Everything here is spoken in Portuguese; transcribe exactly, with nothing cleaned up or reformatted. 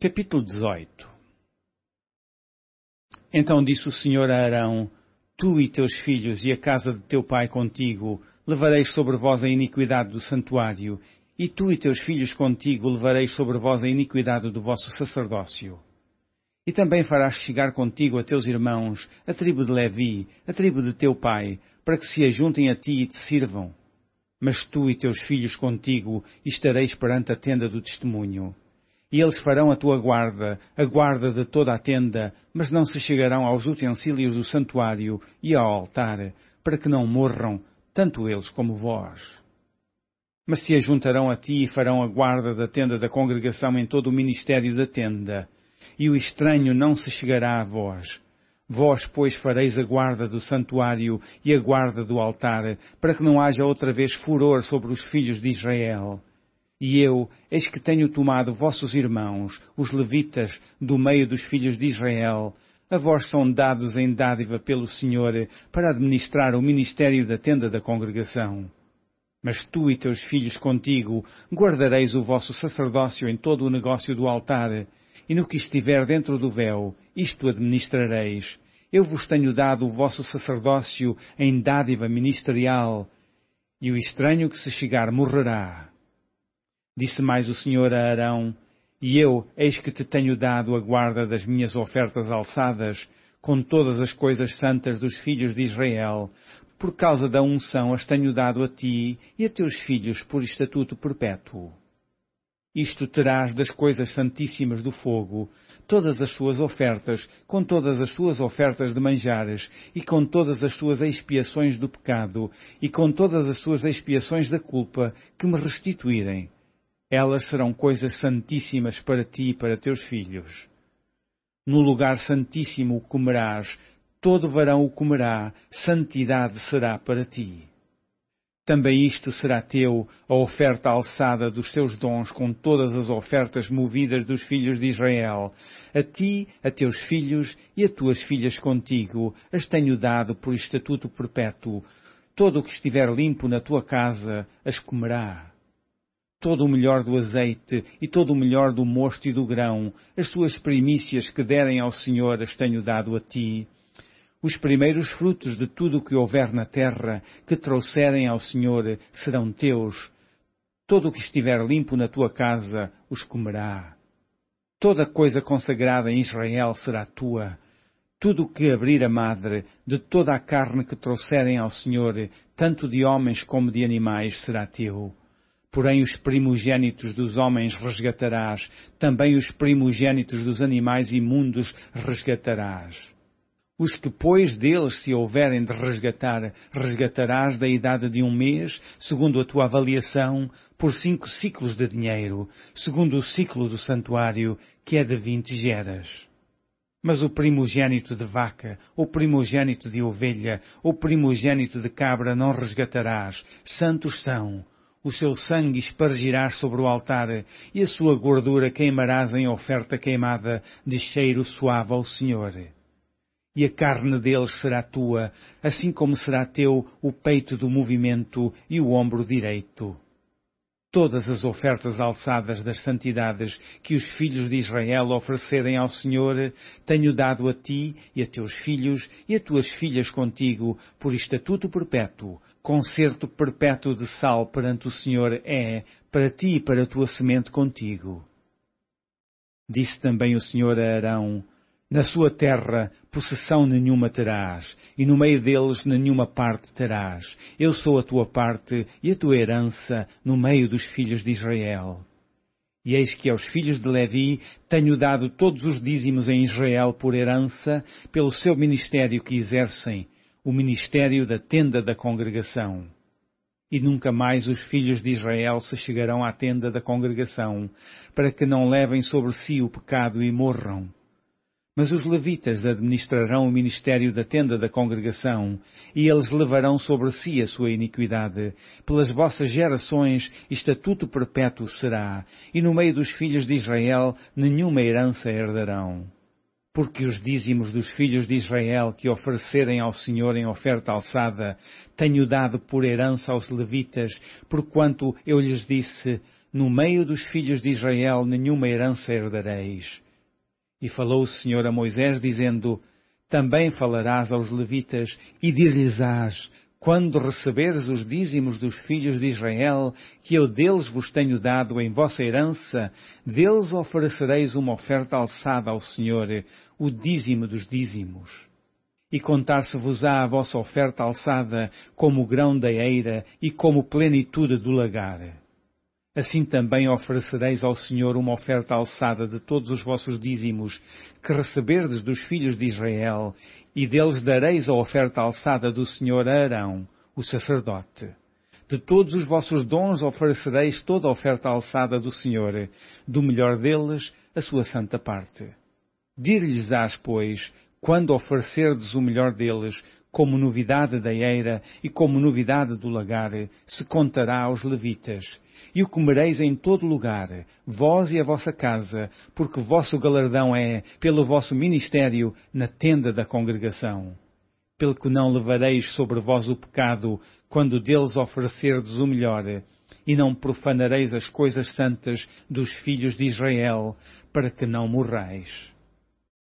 Capítulo dezoito. Então disse o Senhor a Arão: Tu e teus filhos e a casa de teu pai contigo levareis sobre vós a iniquidade do santuário, e tu e teus filhos contigo levareis sobre vós a iniquidade do vosso sacerdócio. E também farás chegar contigo a teus irmãos, a tribo de Levi, a tribo de teu pai, para que se ajuntem a ti e te sirvam. Mas tu e teus filhos contigo estareis perante a tenda do testemunho. E eles farão a tua guarda, a guarda de toda a tenda, mas não se chegarão aos utensílios do santuário e ao altar, para que não morram, tanto eles como vós. Mas se ajuntarão a ti e farão a guarda da tenda da congregação em todo o ministério da tenda, e o estranho não se chegará a vós. Vós, pois, fareis a guarda do santuário e a guarda do altar, para que não haja outra vez furor sobre os filhos de Israel. E eu, eis que tenho tomado vossos irmãos, os levitas, do meio dos filhos de Israel. A vós são dados em dádiva pelo Senhor, para administrar o ministério da tenda da congregação. Mas tu e teus filhos contigo guardareis o vosso sacerdócio em todo o negócio do altar, e no que estiver dentro do véu, isto administrareis. Eu vos tenho dado o vosso sacerdócio em dádiva ministerial, e o estranho que se chegar morrerá. Disse mais o Senhor a Arão: E eu, eis que te tenho dado a guarda das minhas ofertas alçadas, com todas as coisas santas dos filhos de Israel. Por causa da unção as tenho dado a ti e a teus filhos por estatuto perpétuo. Isto terás das coisas santíssimas do fogo, todas as suas ofertas, com todas as suas ofertas de manjares, e com todas as suas expiações do pecado, e com todas as suas expiações da culpa, que me restituírem. Elas serão coisas santíssimas para ti e para teus filhos. No lugar santíssimo o comerás, todo varão o comerá, santidade será para ti. Também isto será teu, a oferta alçada dos teus dons com todas as ofertas movidas dos filhos de Israel. A ti, a teus filhos e a tuas filhas contigo, as tenho dado por estatuto perpétuo. Todo o que estiver limpo na tua casa as comerá. Todo o melhor do azeite e todo o melhor do mosto e do grão, as suas primícias que derem ao Senhor as tenho dado a ti. Os primeiros frutos de tudo o que houver na terra, que trouxerem ao Senhor, serão teus. Todo o que estiver limpo na tua casa os comerá. Toda coisa consagrada em Israel será tua. Tudo o que abrir a madre, de toda a carne que trouxerem ao Senhor, tanto de homens como de animais, será teu. Porém os primogênitos dos homens resgatarás, também os primogênitos dos animais imundos resgatarás. Os que, pois, deles se houverem de resgatar, resgatarás da idade de um mês, segundo a tua avaliação, por cinco ciclos de dinheiro, segundo o ciclo do santuário, que é de vinte geras. Mas o primogênito de vaca, o primogênito de ovelha, o primogênito de cabra não resgatarás, santos são. O seu sangue espargirás sobre o altar, e a sua gordura queimarás em oferta queimada de cheiro suave ao Senhor. E a carne deles será tua, assim como será teu o peito do movimento e o ombro direito. Todas as ofertas alçadas das santidades que os filhos de Israel oferecerem ao Senhor, tenho dado a ti e a teus filhos e a tuas filhas contigo, por estatuto perpétuo. Concerto perpétuo de sal perante o Senhor é, para ti e para a tua semente contigo. Disse também o Senhor a Arão: Na sua terra possessão nenhuma terás, e no meio deles nenhuma parte terás. Eu sou a tua parte e a tua herança no meio dos filhos de Israel. E eis que aos filhos de Levi tenho dado todos os dízimos em Israel por herança, pelo seu ministério que exercem, o ministério da tenda da congregação. E nunca mais os filhos de Israel se chegarão à tenda da congregação, para que não levem sobre si o pecado e morram. Mas os levitas administrarão o ministério da tenda da congregação, e eles levarão sobre si a sua iniquidade. Pelas vossas gerações, estatuto perpétuo será, e no meio dos filhos de Israel nenhuma herança herdarão. Porque os dízimos dos filhos de Israel que oferecerem ao Senhor em oferta alçada, tenho dado por herança aos levitas, porquanto eu lhes disse: no meio dos filhos de Israel nenhuma herança herdareis. E falou o Senhor a Moisés, dizendo, também falarás aos levitas e dir-lhes-ás, quando receberes os dízimos dos filhos de Israel, que eu deles vos tenho dado em vossa herança, deles oferecereis uma oferta alçada ao Senhor, o dízimo dos dízimos. E contar-se-vos-á a vossa oferta alçada como o grão da eira e como plenitude do lagar. Assim também oferecereis ao Senhor uma oferta alçada de todos os vossos dízimos que receberdes dos filhos de Israel, e deles dareis a oferta alçada do Senhor a Arão, o sacerdote. De todos os vossos dons oferecereis toda a oferta alçada do Senhor, do melhor deles a sua santa parte. Dir-lhes-ás, pois, quando oferecerdes o melhor deles, como novidade da eira e como novidade do lagar, se contará aos levitas. E o comereis em todo lugar, vós e a vossa casa, porque vosso galardão é, pelo vosso ministério, na tenda da congregação. Pelo que não levareis sobre vós o pecado, quando deles oferecerdes o melhor, e não profanareis as coisas santas dos filhos de Israel, para que não morrais.